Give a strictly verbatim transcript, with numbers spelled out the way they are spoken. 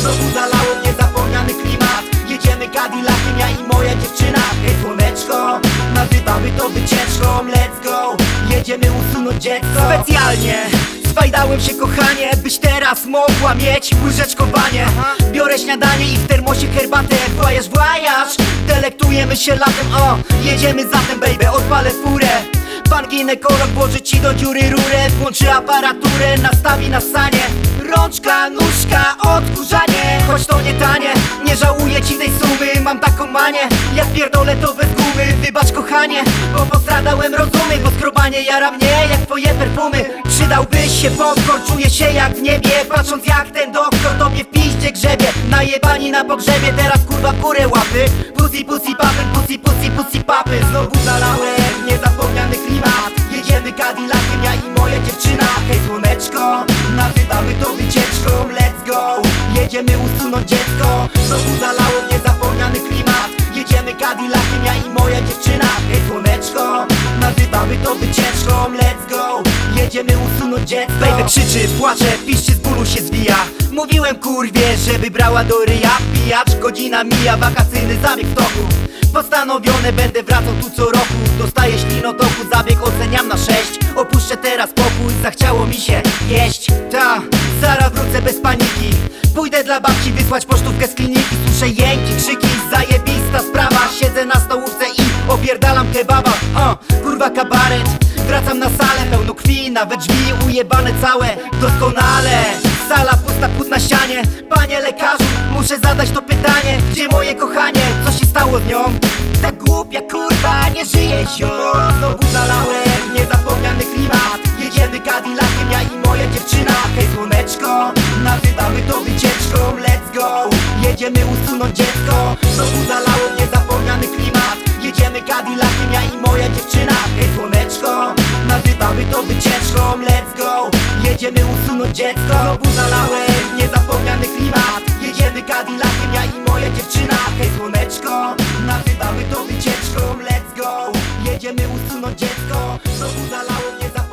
Znowu zalało mnie zapomniany klimat. Jedziemy Cadillaciem, ja i moja dziewczyna. Hej słoneczko, nazywamy to wycieczką. Let's go, jedziemy usunąć dziecko. Specjalnie swajdałem się kochanie, byś teraz mogła mieć łyżeczkowanie. Biorę śniadanie i w termosie herbatę. Włajasz, włajasz, delektujemy się latem. O, jedziemy zatem baby, odpalę furę. Pan ginekolog włoży ci do dziury rurę. Włączy aparaturę, nastawi na sanie. Rączka, nóżka, odkurzanie. Choć to nie tanie, nie żałuję ci tej sumy. Mam taką manię, jak pierdolę to bez gumy. Wybacz kochanie, bo postradałem rozumy. Bo skrobanie jara mnie jak twoje perfumy. Przydałbyś się popcorn, czuję się jak w niebie. Patrząc jak ten doktor tobie w piździe grzebie. Najebani na pogrzebie, teraz kurwa w górę łapy. Pussy, pussy, papy, pussy, pussy, pussy, papy. Znowu zalałem niezapomniany klimat. Jedziemy Cadillaciem, ja i moja dziewczyna. Hej słoneczko, nazywamy to wycieczką. Let's go, jedziemy usunąć dziecko. Znowu zalało niezapomniany klimat. Jedziemy Cadillaciem, ja i moja dziewczyna. Hej słoneczko, nazywamy to wycieczką. Let's go, jedziemy usunąć dziecko. Baby krzyczy, płacze, piszczy, z bólu się zwija. Mówiłem kurwie, żeby brała do ryja. Pijacz, godzina mija, wakacyjny zabieg w toku. Postanowione, będę wracał tu co roku. Dostaję ślinotoku, zabieg oceniam na sześć. Opuszczę teraz pokój, zachciało mi się jeść. Ta, zaraz wrócę bez paniki. Pójdę dla babci wysłać pocztówkę z kliniki. Słyszę jęki, krzyki, zajebista sprawa. Siedzę na stołówce i opierdalam kebaba. O, kurwa kabaret. Wracam na salę, pełno krwi, nawet drzwi ujebane całe. Doskonale, sala pusta, płód na ścianie. Panie lekarzu, muszę zadać to pytanie. Gdzie moje kochanie, co się stało z nią? Tak głupia kurwa, nie żyje się. Znowu zalałem niezapomniany klimat. Jedziemy Cadillaciem, ja i moja dziewczyna. Hej słoneczko, nazywamy to wycieczką. Let's go, jedziemy usunąć dziecko. Znowu zalało niezapomniany klimat. Jedziemy Cadillaciem, ja i moja dziewczyna. Hej słoneczko, nazywamy to wycieczką. Let's go, jedziemy usunąć dziecko. Znowu zalałem niezapomniany klimat. Jedziemy Cadillaciem, ja i moja dziewczyna. Hej słoneczko, nazywamy to wycieczką. Let's go, jedziemy usunąć dziecko. Znowu zalało niezapomniany